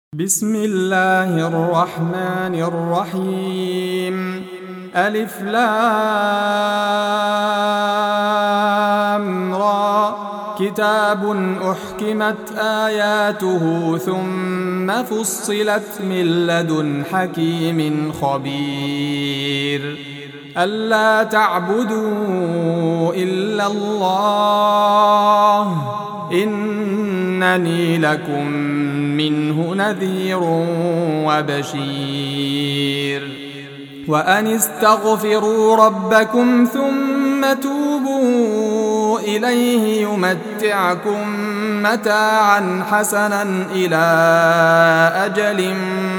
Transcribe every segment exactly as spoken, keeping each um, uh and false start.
بسم الله الرحمن الرحيم. ألف لام را. كتاب أحكمت آياته ثم فصلت من لدن حكيم خبير. ألا تعبدوا إلا الله إنني لكم منه نذير وبشير. وأن استغفروا ربكم ثم توبوا إليه يمتعكم متاعا حسنا إلى أجل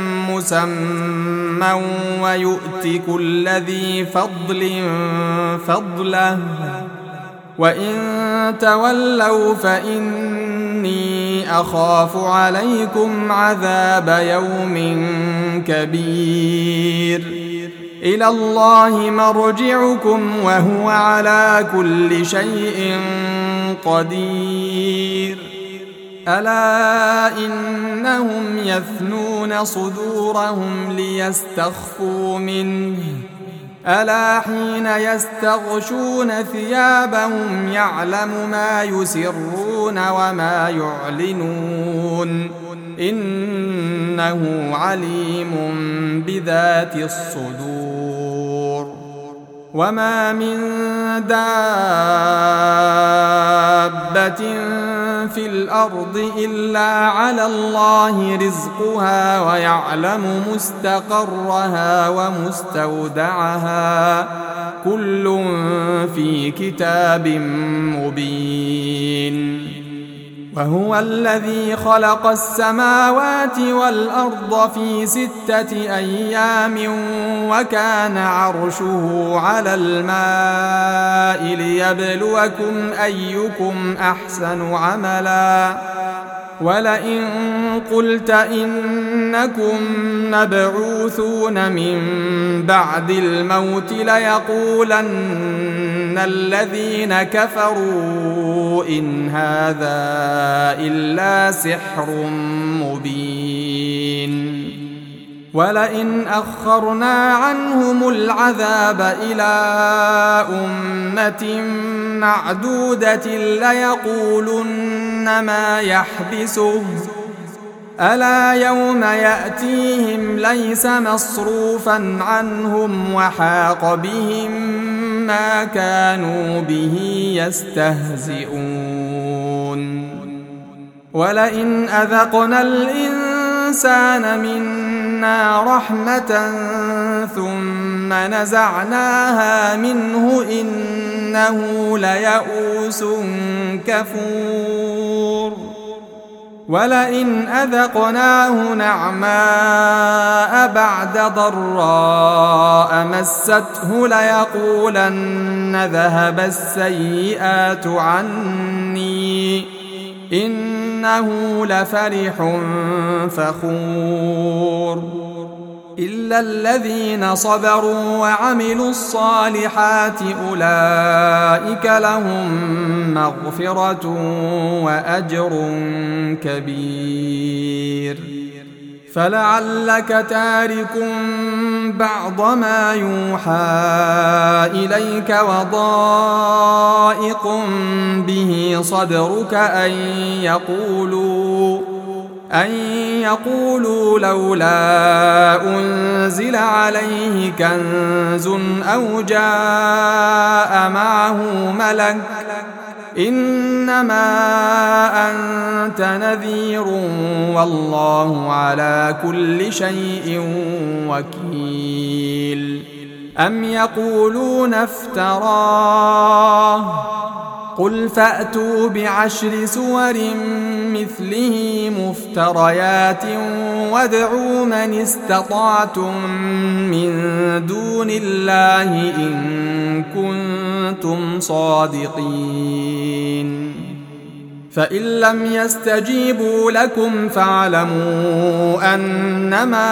مسمى ويؤت كل ذي فضل فضله وإن تولوا فإني أخاف عليكم عذاب يوم كبير. إلى الله مرجعكم وهو على كل شيء قدير. ألا إنهم يثنون صدورهم ليستخفوا منه ألا حين يستغشون ثيابهم يعلم ما يسرون وما يعلنون إنه عليم بذات الصدور. وما من دابة في الأرض إلا على الله رزقها ويعلم مستقرها ومستودعها كل في كتاب مبين. وهو الذي خلق السماوات والأرض في ستة أيام وكان عرشه على الماء ليبلوكم أيكم أحسن عملا. ولئن قلت إنكم مبعوثون من بعد الموت ليقولن الذين كفروا إن هذا إلا سحر مبين. ولئن أخرنا عنهم العذاب إلى أمة معدودة ليقولن ما يحبسه ألا يوم يأتيهم ليس مصروفا عنهم وحاق بهم ما كانوا به يستهزئون. ولئن أذقنا الإنسان منا رحمة ثم نزعناها منه إنه ليئوس كفور. ولئن أذقناه نعماء بعد ضراء مسته ليقولن ذهب السيئات عني إنه لفرح فخور. إلا الذين صبروا وعملوا الصالحات أولئك لهم مغفرة وأجر كبير. فلعلك تارك بعض ما يوحى إليك وضائق به صدرك أن يقولوا أن يقولوا لولا أنزل عليه كنز أو جاء معه ملك إنما أنت نذير والله على كل شيء وكيل. أم يقولون افتراه قل فأتوا بعشر سور مثله مفتريات وادعوا من استطعتم من دون الله إن كنتم صادقين. فإن لم يستجيبوا لكم فاعلموا أنما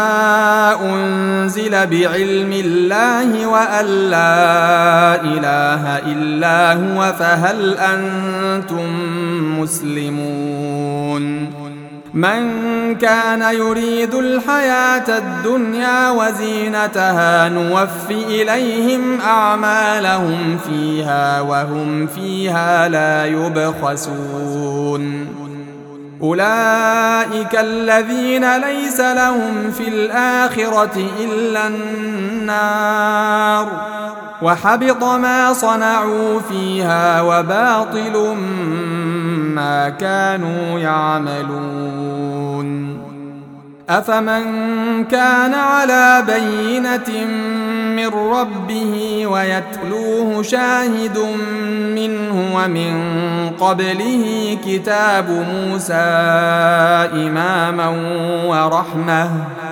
أنزل بعلم الله وأن لا إله إلا هو فهل أنتم مسلمون من كان يريد الحياة الدنيا وزينتها نوف إليهم أعمالهم فيها وهم فيها لا يبخسون أولئك الذين ليس لهم في الآخرة إلا النار وحبط ما صنعوا فيها وباطل ما كانوا يعملون أفمن كان على بينة من ربه ويتلوه شاهد منه ومن قبله كتاب موسى إماما ورحمة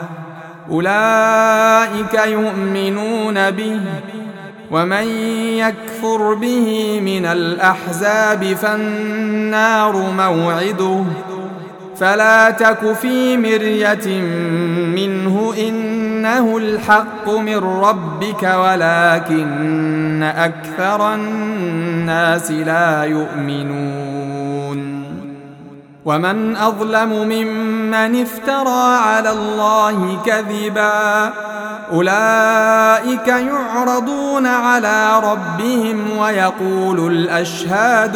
أولئك يؤمنون به ومن يكفر به من الأحزاب فالنار موعده فلا تك في مرية منه إنه الحق من ربك ولكن أكثر الناس لا يؤمنون ومن أظلم ممن افترى على الله كذبا أولئك يعرضون على ربهم ويقول الأشهاد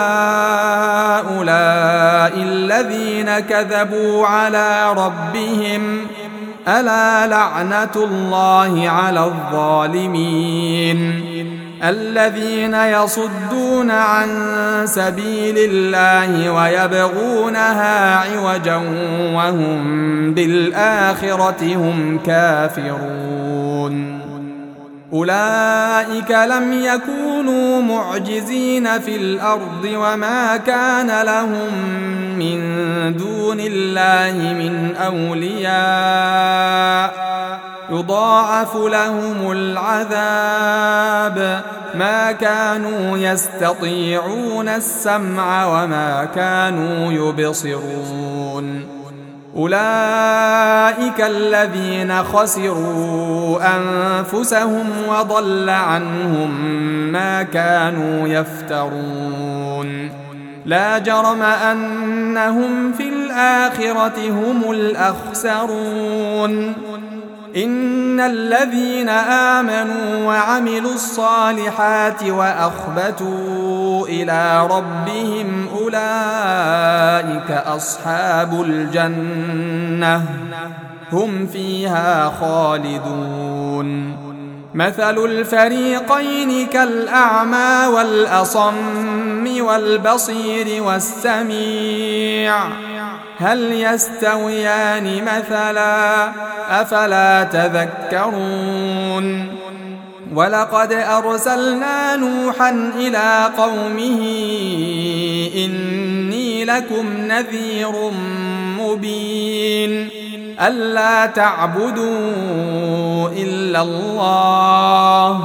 هؤلاء الذين كذبوا على ربهم ألا لعنة الله على الظالمين الذين يصدون عن سبيل الله ويبغونها عوجا وهم بالآخرة هم كافرون أولئك لم يكونوا معجزين في الأرض وما كان لهم من دون الله من أولياء يضاعف لهم العذاب ما كانوا يستطيعون السمع وما كانوا يبصرون أولئك الذين خسروا أنفسهم وضل عنهم ما كانوا يفترون لا جرم أنهم في الآخرة هم الأخسرون إن الذين آمنوا وعملوا الصالحات وأخبتوا إلى ربهم أولئك أصحاب الجنة هم فيها خالدون مثل الفريقين كالأعمى والأصم والبصير والسميع هل يستويان مثلا أفلا تذكرون ولقد أرسلنا نوحا إلى قومه إني لكم نذير مبين ألا تعبدوا إلا الله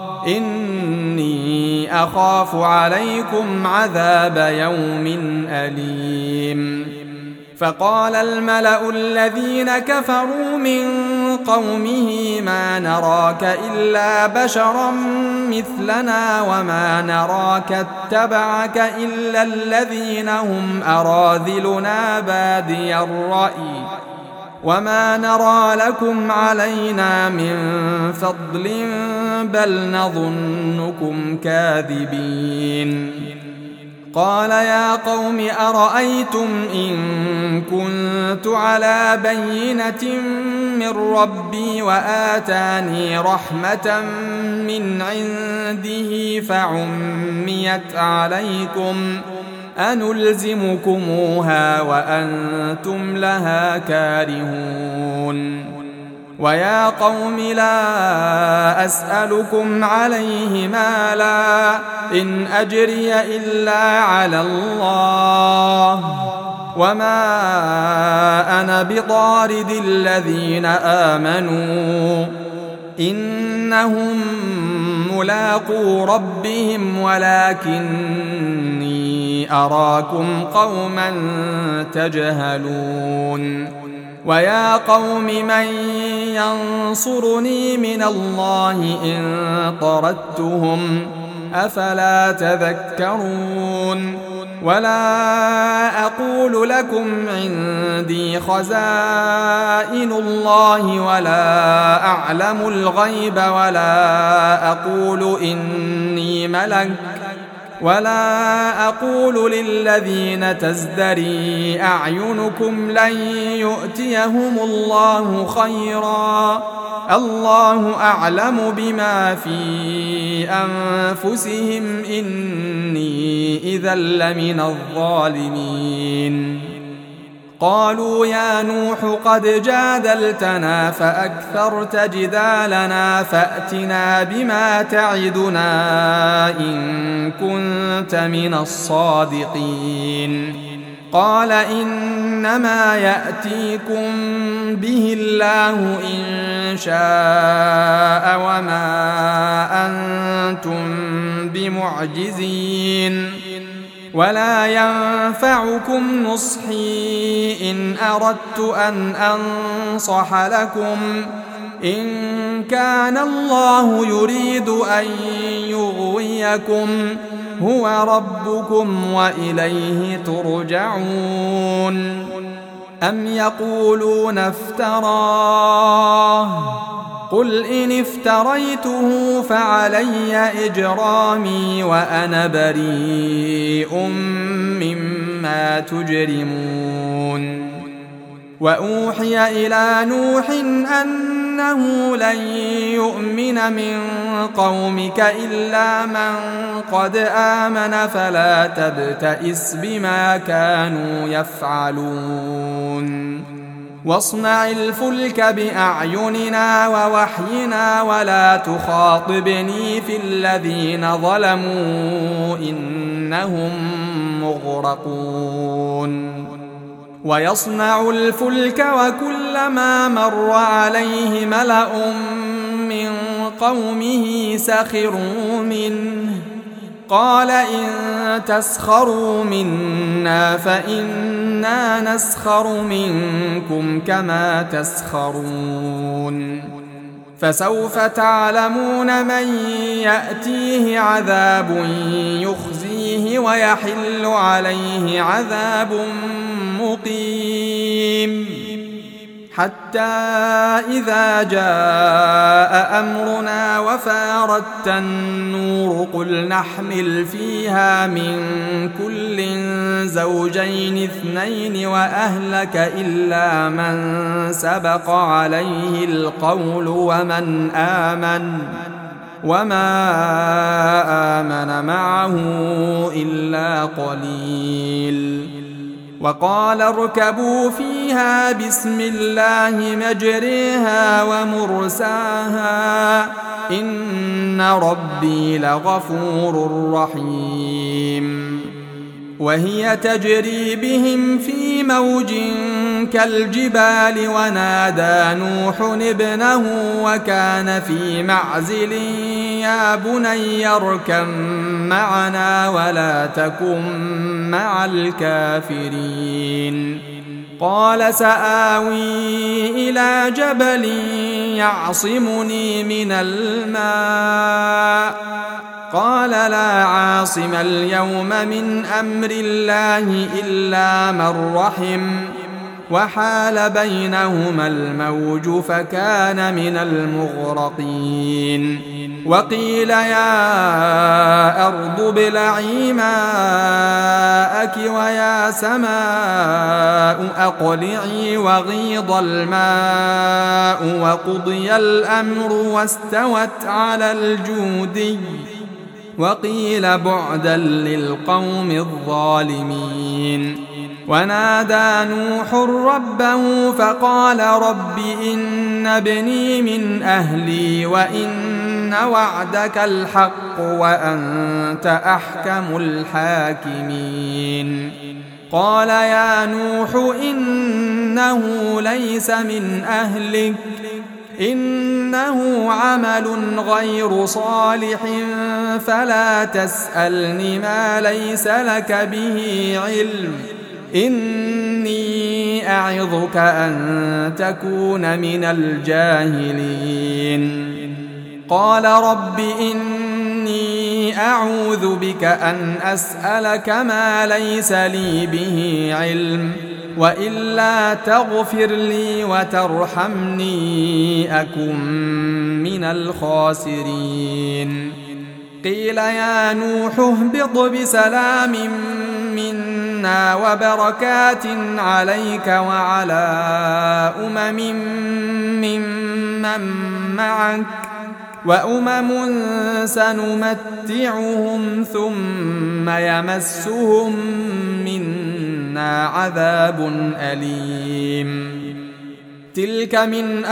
إني أخاف عليكم عذاب يوم أليم فقال الملأ الذين كفروا من قومه ما نراك إلا بشرا مثلنا وما نراك اتبعك إلا الذين هم أراذلنا بادي الرأي وما نرى لكم علينا من فضل بل نظنكم كاذبين قال يا قوم أرأيتم إن كنت على بينة من ربي وآتاني رحمة من عنده فعميت عليكم أنلزمكموها وأنتم لها كارهون ويا قوم لا أسألكم عليه مالا إن أجري إلا على الله وما أنا بطارد الذين آمنوا إنهم ملاقو ربهم ولكني أراكم قوما تجهلون ويا قوم من ينصرني من الله إن طردتهم أفلا تذكرون ولا أقول لكم عندي خزائن الله ولا أعلم الغيب ولا أقول إني ملك ولا أقول للذين تزدري أعينكم لن يؤتيهم الله خيرا الله أعلم بما في أنفسهم إني إذا لمن الظالمين قالوا يا نوح قد جادلتنا فأكثرت جدالنا فأتنا بما تعدنا إن كنت من الصادقين قال إنما يأتيكم به الله إن شاء وما أنتم بمعجزين ولا ينفعكم نصحي إن أردت أن أنصح لكم إن كان الله يريد أن يغويكم هو ربكم وإليه ترجعون أم يقولون افتراه قل إن افتريته فعلي إجرامي وأنا بريء مما تجرمون وأوحي إلى نوح أنه لن يؤمن من قومك إلا من قد آمن فلا تبتئس بما كانوا يفعلون واصنع الفلك بأعيننا ووحينا ولا تخاطبني في الذين ظلموا إنهم مغرقون ويصنع الفلك وكلما مر عليه ملأ من قومه سخروا منه قال إن تسخروا منا فإنا نسخر منكم كما تسخرون فسوف تعلمون من يأتيه عذاب يخزيه ويحل عليه عذاب مقيم حتى إذا جاء أمرنا وفارت النور قل نحمل فيها من كل زوجين اثنين وأهلك إلا من سبق عليه القول ومن آمن وما آمن معه إلا قليل وقال اركبوا فيها بسم الله مجريها ومرساها إن ربي لغفور رحيم وهي تجري بهم في موج كالجبال ونادى نوح ابنه وكان في معزل يا بني اركب معنا ولا تكن مع الكافرين قال سآوي إلى جبل يعصمني من الماء قال لا عاصم اليوم من أمر الله إلا من رحم وحال بينهما الموج فكان من المغرقين وقيل يا أرض ابلعي ماءك ويا سماء أقلعي وغيض الماء وقضي الأمر واستوت على الجودي وقيل بعدا للقوم الظالمين ونادى نوح ربه فقال رب إن ابني من أهلي وإن وعدك الحق وأنت أحكم الحاكمين قال يا نوح إنه ليس من أهلك إنه عمل غير صالح فلا تسألني ما ليس لك به علم إني أعظك أن تكون من الجاهلين قال رب إني أعوذ بك أن أسألك ما ليس لي به علم وإلا تغفر لي وترحمني أكن من الخاسرين قيل يا نوح اهبط بسلام منا وبركات عليك وعلى أمم ممن معك وأمم سنمتعهم ثم يمسهم منا عذاب أليم تلك من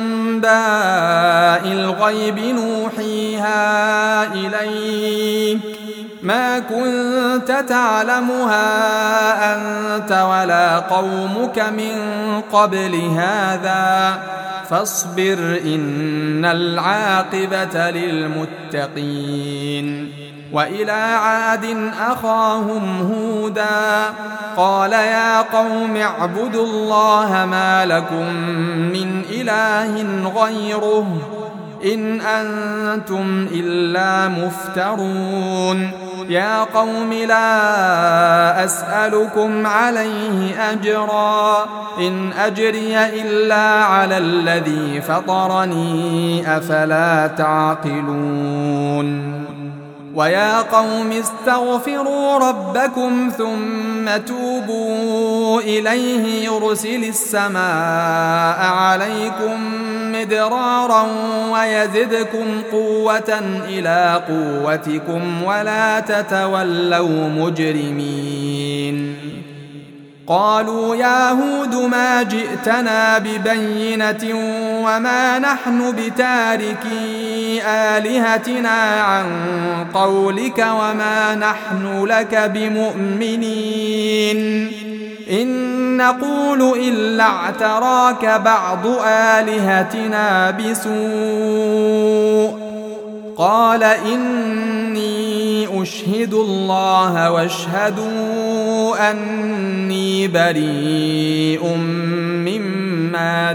أنباء الغيب نوحيها إليك ما كنت تعلمها أنت ولا قومك من قبل هذا فاصبر إن العاقبة للمتقين وإلى عاد أخاهم هودا قال يا قوم اعبدوا الله ما لكم من إله غيره إن أنتم إلا مفترون يا قوم لا أسألكم عليه أجرا إن أجري إلا على الذي فطرني أفلا تعقلون ويا قوم استغفروا ربكم ثم توبوا إليه يرسل السماء عليكم مدرارا ويزدكم قوة إلى قوتكم ولا تتولوا مجرمين قالوا يا هود ما جئتنا ببينة وما نحن بتاركي آلهتنا عن قولك وما نحن لك بمؤمنين إن نقول إلا اعتراك بعض آلهتنا بسوء قال إني أشهد الله واشهدوا أني بريء مما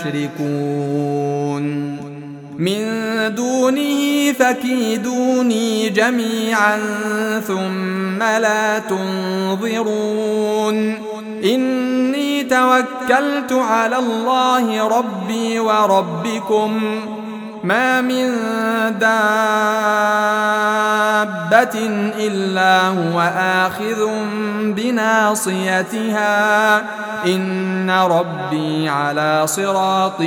تشركون من دونه فكيدوني جميعا ثم لا تنظرون إني توكلت على الله ربي وربكم ما من دابة إلا هو آخذ بناصيتها إن ربي على صراط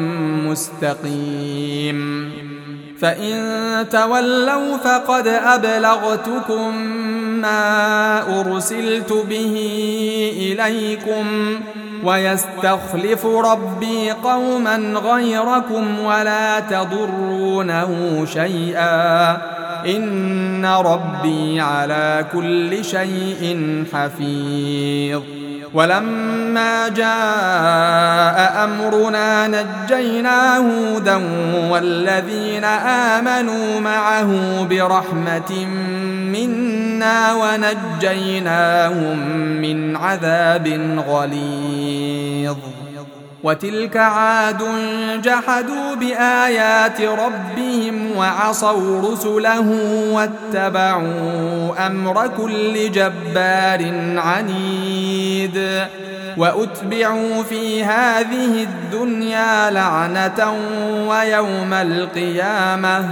مستقيم فإن تولوا فقد أبلغتكم ما أرسلت به إليكم ويستخلف ربي قوما غيركم ولا تضرونه شيئا إن ربي على كل شيء حفيظ ولما جاء أمرنا نجينا هودا والذين آمنوا معه برحمة منا ونجيناهم من عذاب غليظ وتلك عاد جحدوا بآيات ربهم وعصوا رسله واتبعوا أمر كل جبار عنيد وأتبعوا في هذه الدنيا لعنة ويوم القيامة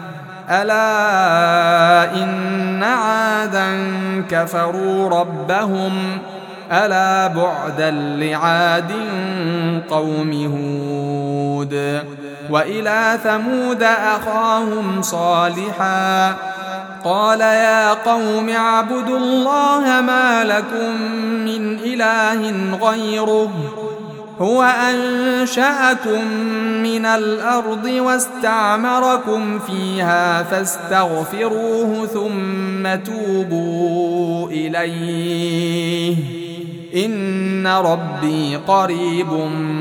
ألا إن عادا كفروا ربهم ألا بعدا لعاد قوم هود وإلى ثمود أخاهم صالحا قال يا قوم اعبدوا الله ما لكم من إله غيره هو أنشأكم من الأرض واستعمركم فيها فاستغفروه ثم توبوا إليه إن ربي قريب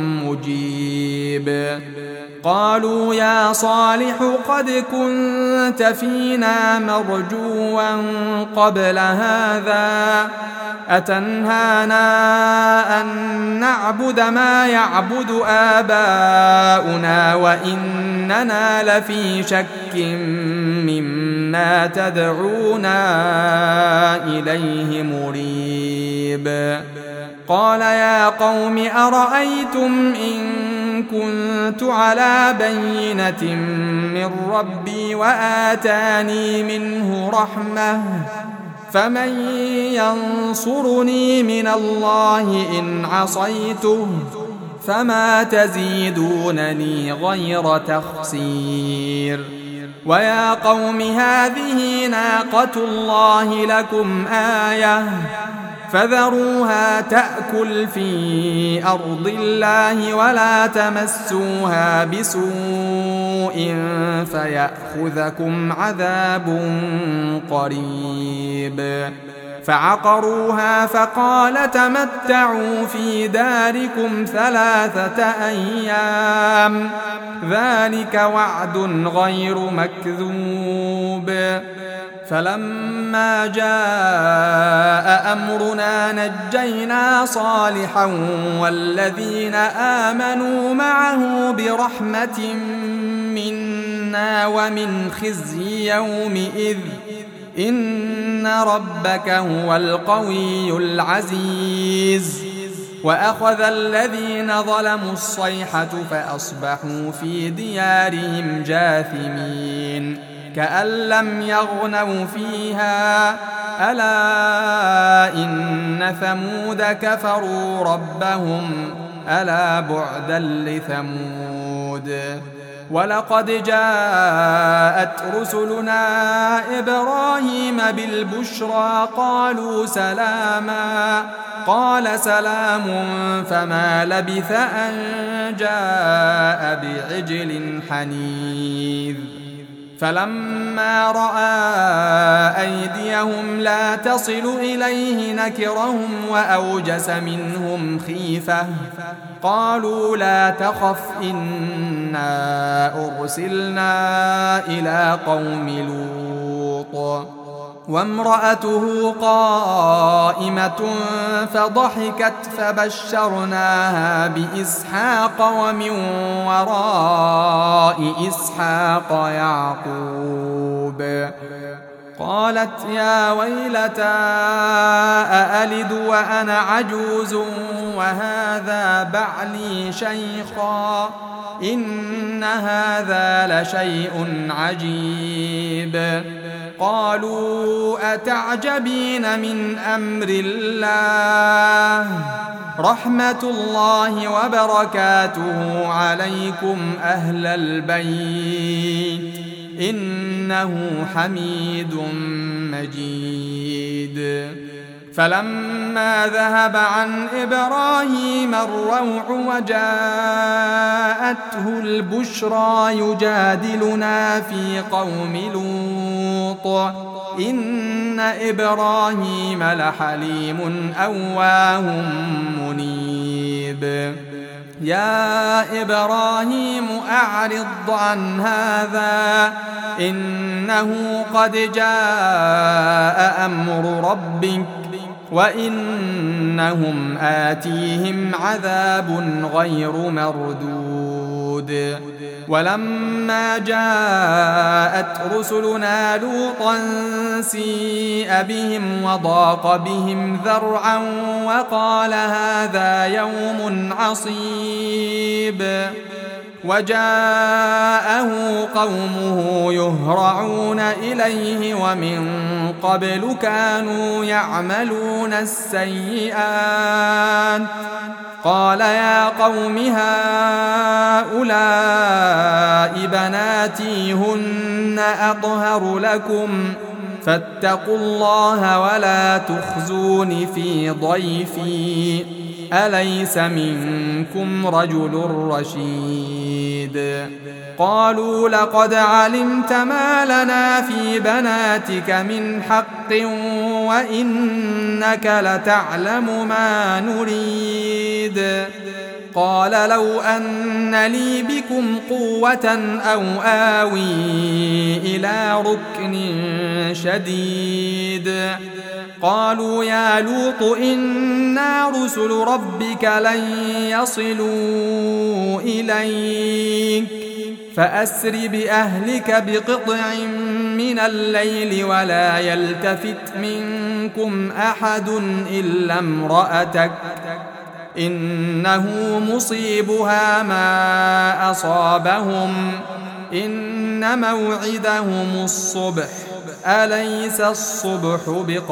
مجيب قالوا يا صالح قد كنت فينا مرجوا قبل هذا أتنهانا أن نعبد ما يعبد آباؤنا وإننا لفي شك مما تدعونا إليه مريب. قال يا قوم أرأيتم إن كنت على بينة من ربي وآتاني منه رحمة فمن ينصرني من الله إن عصيته فما تزيدونني غير تخسير. ويا قوم هذه ناقة الله لكم آية فذروها تأكل في أرض الله ولا تمسوها بسوء فيأخذكم عذاب قريب. فعقروها فقال تمتعوا في داركم ثلاثة أيام ذلك وعد غير مكذوب. فلما جاء أمرنا نجينا صالحا والذين آمنوا معه برحمة منا ومن خزي يومئذ إن ربك هو القوي العزيز. وأخذ الذين ظلموا الصيحة فأصبحوا في ديارهم جاثمين كأن لم يغنوا فيها ألا إن ثمود كفروا ربهم ألا بعدا لثمود. ولقد جاءت رسلنا إبراهيم بالبشرى قالوا سلاما قال سلام فما لبث أن جاء بعجل حنيذ. فلما رأى أيديهم لا تصل إليه نكرهم وأوجس منهم خيفة قالوا لا تخف إنا أرسلنا إلى قوم لوط وامرأته قائمة فضحكت فبشرناها بإسحاق ومن وراء إسحاق يعقوب. قالت يا ويلتى أألد وأنا عجوز وهذا بعلي شيخا إن هذا لشيء عجيب. قالوا أتعجبين من أمر الله رحمة الله وبركاته عليكم أهل البيت إنه حميد مجيد. فلما ذهب عن إبراهيم الروع وجاءته البشرى يجادلنا في قوم لوط إن إبراهيم لحليم أواه منيب. يا إبراهيم أعرض عن هذا إنه قد جاء أمر ربك وإنهم آتيهم عذاب غير مردود. ولما جاءت رسلنا لوطا سيء بهم وضاق بهم ذرعا وقال هذا يوم عصيب. وجاءه قومه يهرعون إليه ومن قبل كانوا يعملون السيئات قال يا قوم هؤلاء بناتي هن أطهر لكم فاتقوا الله ولا تخزون في ضيفي أليس منكم رجل رشيد. قالوا لقد علمت ما لنا في بناتك من حق وإنك لتعلم ما نريد. قال لو أن لي بكم قوة أو آوي إلى ركن شديد. قالوا يا لوط إنا رسل ربك لن يصلوا إليك فأسر بأهلك بقطع من الليل ولا يلتفت منكم أحد إلا امرأتك إنه مصيبها ما أصابهم إن موعدهم الصبح أليس الصبح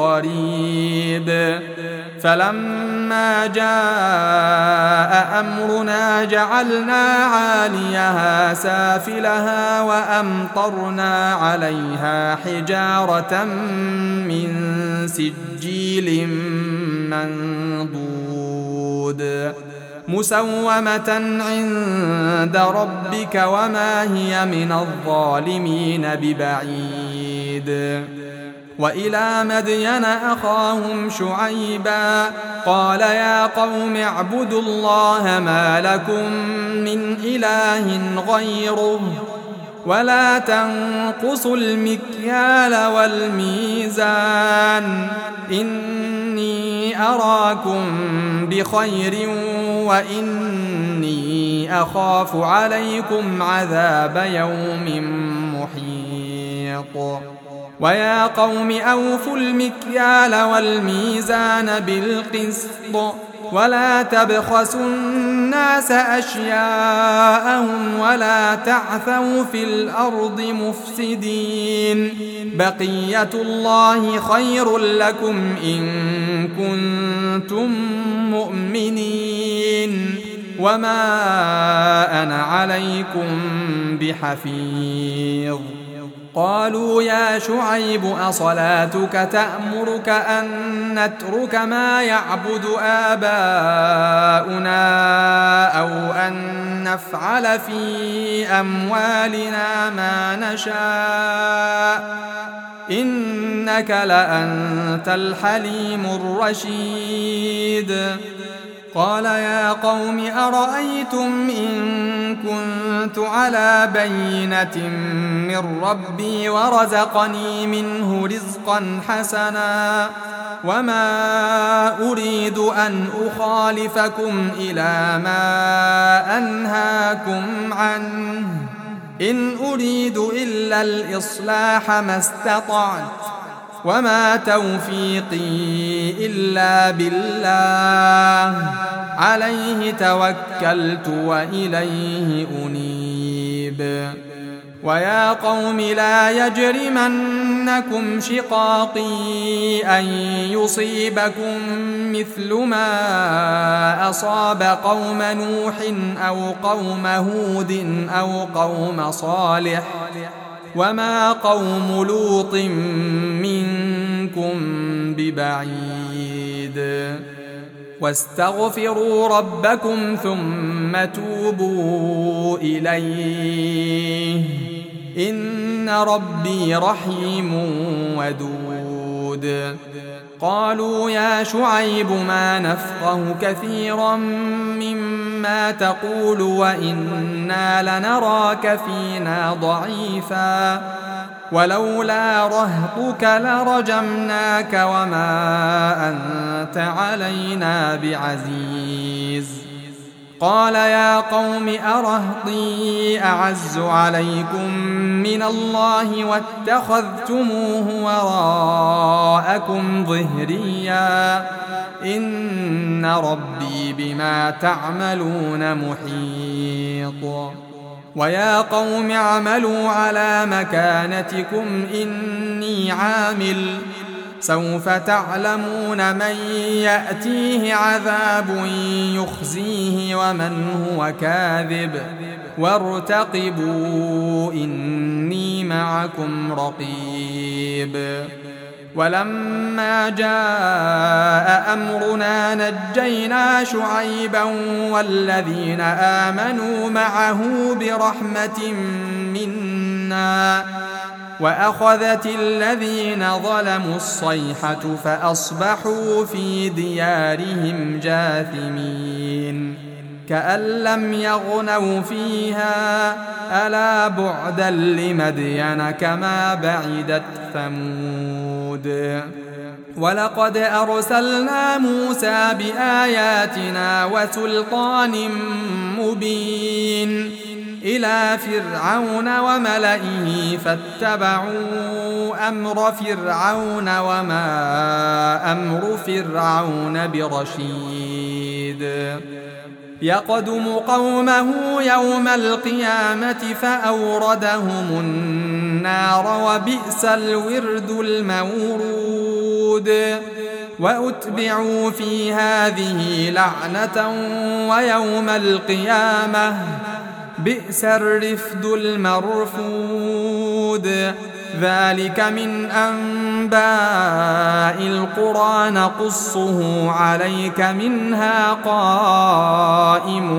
بقريب فلما جاء أمرنا جعلنا عاليها سافلها وأمطرنا عليها حجارة من سجيل منضود مسومة عند ربك وما هي من الظالمين ببعيد. وإلى مدين أخاهم شعيبا قال يا قوم اعبدوا الله ما لكم من إله غيره ولا تنقصوا المكيال والميزان إني أراكم بخير وإني أخاف عليكم عذاب يوم محيط. ويا قوم أوفوا المكيال والميزان بالقسط ولا تبخسوا الناس أشياءهم ولا تعثوا في الأرض مفسدين بقية الله خير لكم إن كنتم مؤمنين وما أنا عليكم بحفيظ. قالوا يا شعيب أصلاتك تأمرك أن نترك ما يعبد آباؤنا أو أن نفعل في أموالنا ما نشاء إنك لأنت الحليم الرشيد. قال يا قوم أرأيتم إن كنت على بينة من ربي ورزقني منه رزقا حسنا وما أريد أن أخالفكم إلى ما أنهاكم عنه إن أريد إلا الإصلاح ما استطعت وما توفيقي إلا بالله عليه توكلت وإليه أنيب. ويا قوم لا يجرمنكم شقاقي أن يصيبكم مثل ما أصاب قوم نوح أو قوم هود أو قوم صالح وما قوم لوط منكم ببعيد. واستغفروا ربكم ثم توبوا إليه إن ربي رحيم ودود. قالوا يا شعيب ما نفقه كثيرا مما تقول وإنا لنراك فينا ضعيفا ولولا رهطك لرجمناك وما أنت علينا بعزيز. قال يا قوم أرهطي أعز عليكم من الله واتخذتموه وراءكم ظهريا إن ربي بما تعملون محيط. ويا قوم اعملوا على مكانتكم إني عامل سوف تعلمون من يأتيه عذاب يخزيه ومن هو كاذب وارتقبوا إني معكم رقيب. ولما جاء أمرنا نجينا شعيبا والذين آمنوا معه برحمة منا وأخذت الذين ظلموا الصيحة فأصبحوا في ديارهم جاثمين كأن لم يغنوا فيها ألا بعدا لمدين كما بعدت ثمود. ولقد أرسلنا موسى بآياتنا وسلطان مبين إلى فرعون وملئه فاتبعوا أمر فرعون وما أمر فرعون برشيد يقدم قومه يوم القيامة فأوردهم النار وبئس الورد المورود وأتبعوا في هذه لعنة ويوم القيامة بئس الرفد المرفود ذلك من أنباء القرى نقصه عليك منها قائم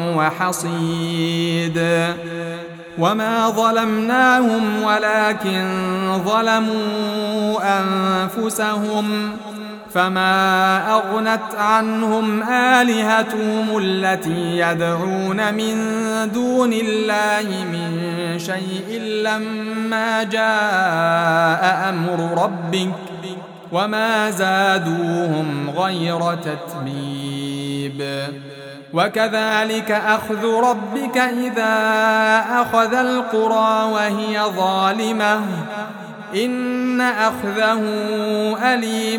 وحصيد وما ظلمناهم ولكن ظلموا أنفسهم فما أغنت عنهم آلهتهم التي يدعون من دون الله من شيء لما جاء أمر ربك وما زادوهم غير تتبيب وكذلك أخذ ربك إذا أخذ القرى وهي ظالمة إن أخذه أليم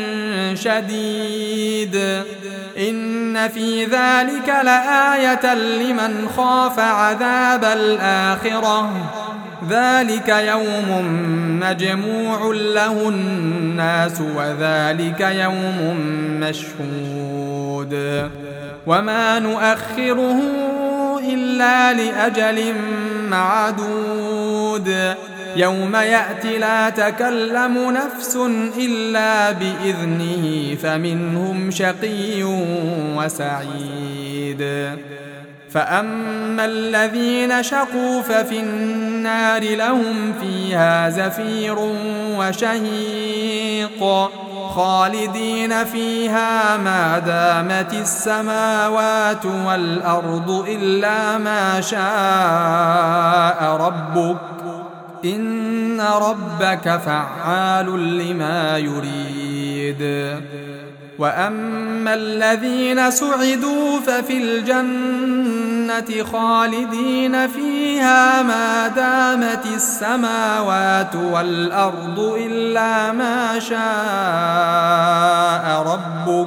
شديد إن في ذلك لآية لمن خاف عذاب الآخرة ذلك يوم مجموع له الناس وذلك يوم مشهود وما نؤخره إلا لأجل معدود يوم يأتي لا تكلم نفس إلا بإذنه فمنهم شقي وسعيد فأما الذين شقوا ففي النار لهم فيها زفير وشهيق خالدين فيها ما دامت السماوات والأرض إلا ما شاء ربك إن ربك فعال لما يريد وأما الذين سعدوا ففي الجنة خالدين فيها ما دامت السماوات والأرض إلا ما شاء ربك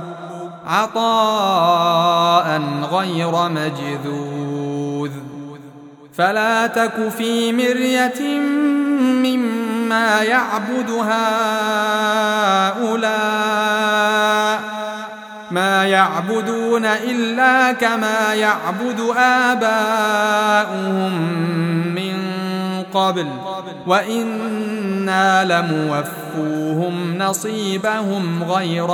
عطاء غير مجذوذ فلا تك في مرية مما يعبد هؤلاء ما يعبدون إلا كما يعبد آباؤهم من قبل وإنا لموفوهم نصيبهم غير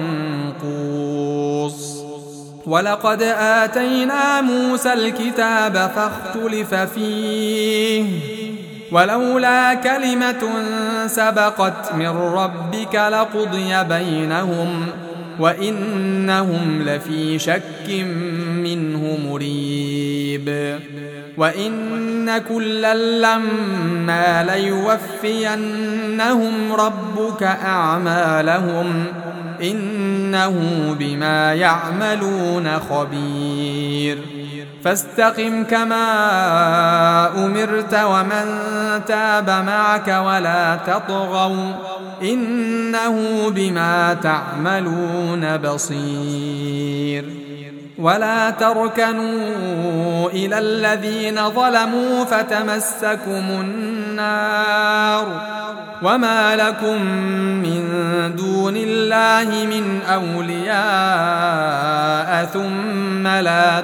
منقوص ولقد آتينا موسى الكتاب فاختلف فيه ولولا كلمة سبقت من ربك لقضي بينهم وإنهم لفي شك منه مريب وإن كلا لما ليوفينهم ربك أعمالهم إنه بما يعملون خبير فاستقم كما أمرت ومن تاب معك ولا تطغوا إنه بما تعملون بصير ولا تركنوا إلى الذين ظلموا فتمسكم النار وما لكم من دون الله من أولياء ثم لا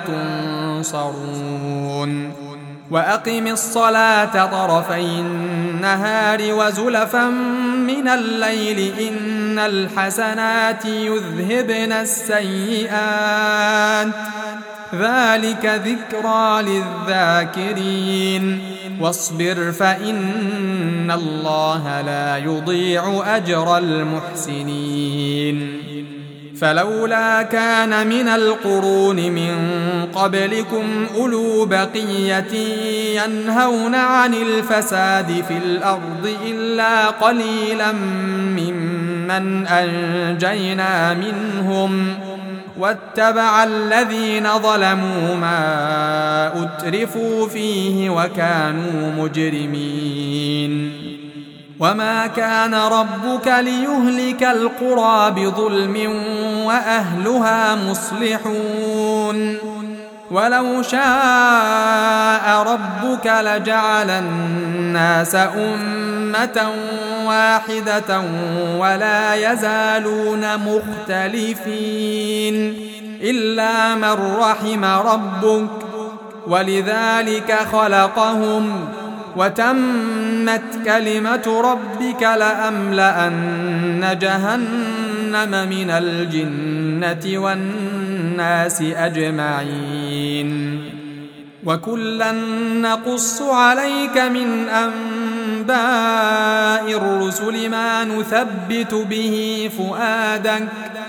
تنصرون وأقم الصلاة طرفي النهار وزلفا من الليل إن الحسنات يذهبن السيئات ذلك ذكرى للذاكرين واصبر فإن الله لا يضيع أجر المحسنين فلولا كان من القرون من قبلكم أولو بقية ينهون عن الفساد في الأرض إلا قليلا ممن أنجينا منهم واتبع الذين ظلموا ما أترفوا فيه وكانوا مجرمين وما كان ربك ليهلك القرى بظلم وأهلها مصلحون ولو شاء ربك لجعل الناس أمة واحدة ولا يزالون مختلفين إلا من رحم ربك ولذلك خلقهم وتمت كلمة ربك لأملأن جهنم من الجنة والناس أجمعين وكلا نقص عليك من أنباء الرسل ما نثبت به فؤادك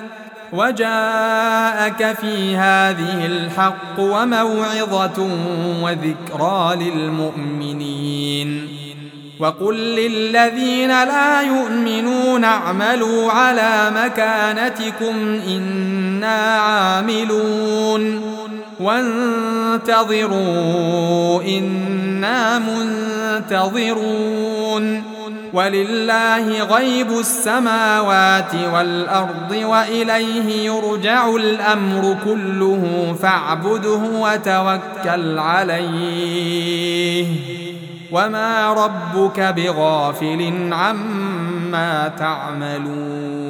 وجاءك في هذه الحق وموعظة وذكرى للمؤمنين وقل للذين لا يؤمنون اعملوا على مكانتكم إنا عاملون وانتظروا إنا منتظرون ولله غيب السماوات والأرض وإليه يرجع الأمر كله فاعبده وتوكل عليه وما ربك بغافل عما تعملون